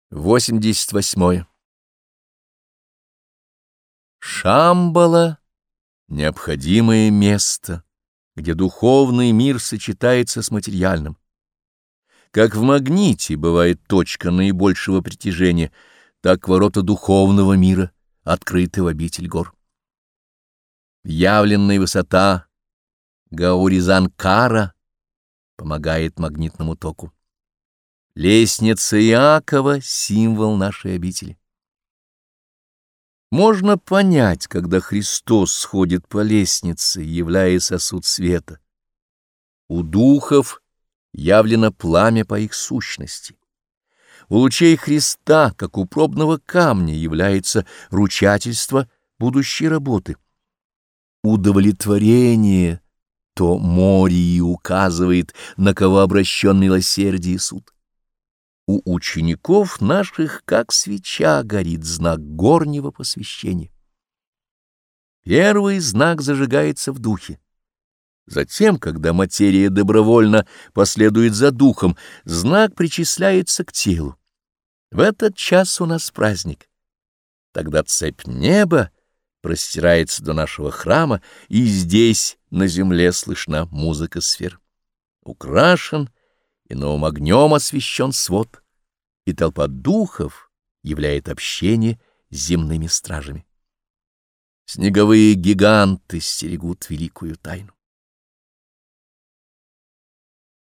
88. Шамбала — необходимое место, где духовный мир сочетается с материальным. Как в магните бывает точка наибольшего притяжения, так ворота духовного мира открыты в обитель гор. Явленная высота Гауризанкара помогает магнитному току. Лестница Иакова — символ нашей обители. Можно понять, когда Христос сходит по лестнице, являя сосуд света. У духов явлено пламя по их сущности. У лучей Христа, как у пробного камня, является ручательство будущей работы. Удовлетворение — то море указывает, на кого обращен милосердие и суд. У учеников наших, как свеча, горит знак горнего посвящения. Первый знак зажигается в духе. Затем, когда материя добровольно последует за духом, знак причисляется к телу. В этот час у нас праздник. Тогда цепь неба простирается до нашего храма, и здесь, на земле, слышна музыка сфер. Украшен и новым огнем освещен свод, и толпа духов являет общение с земными стражами. Снеговые гиганты стерегут великую тайну.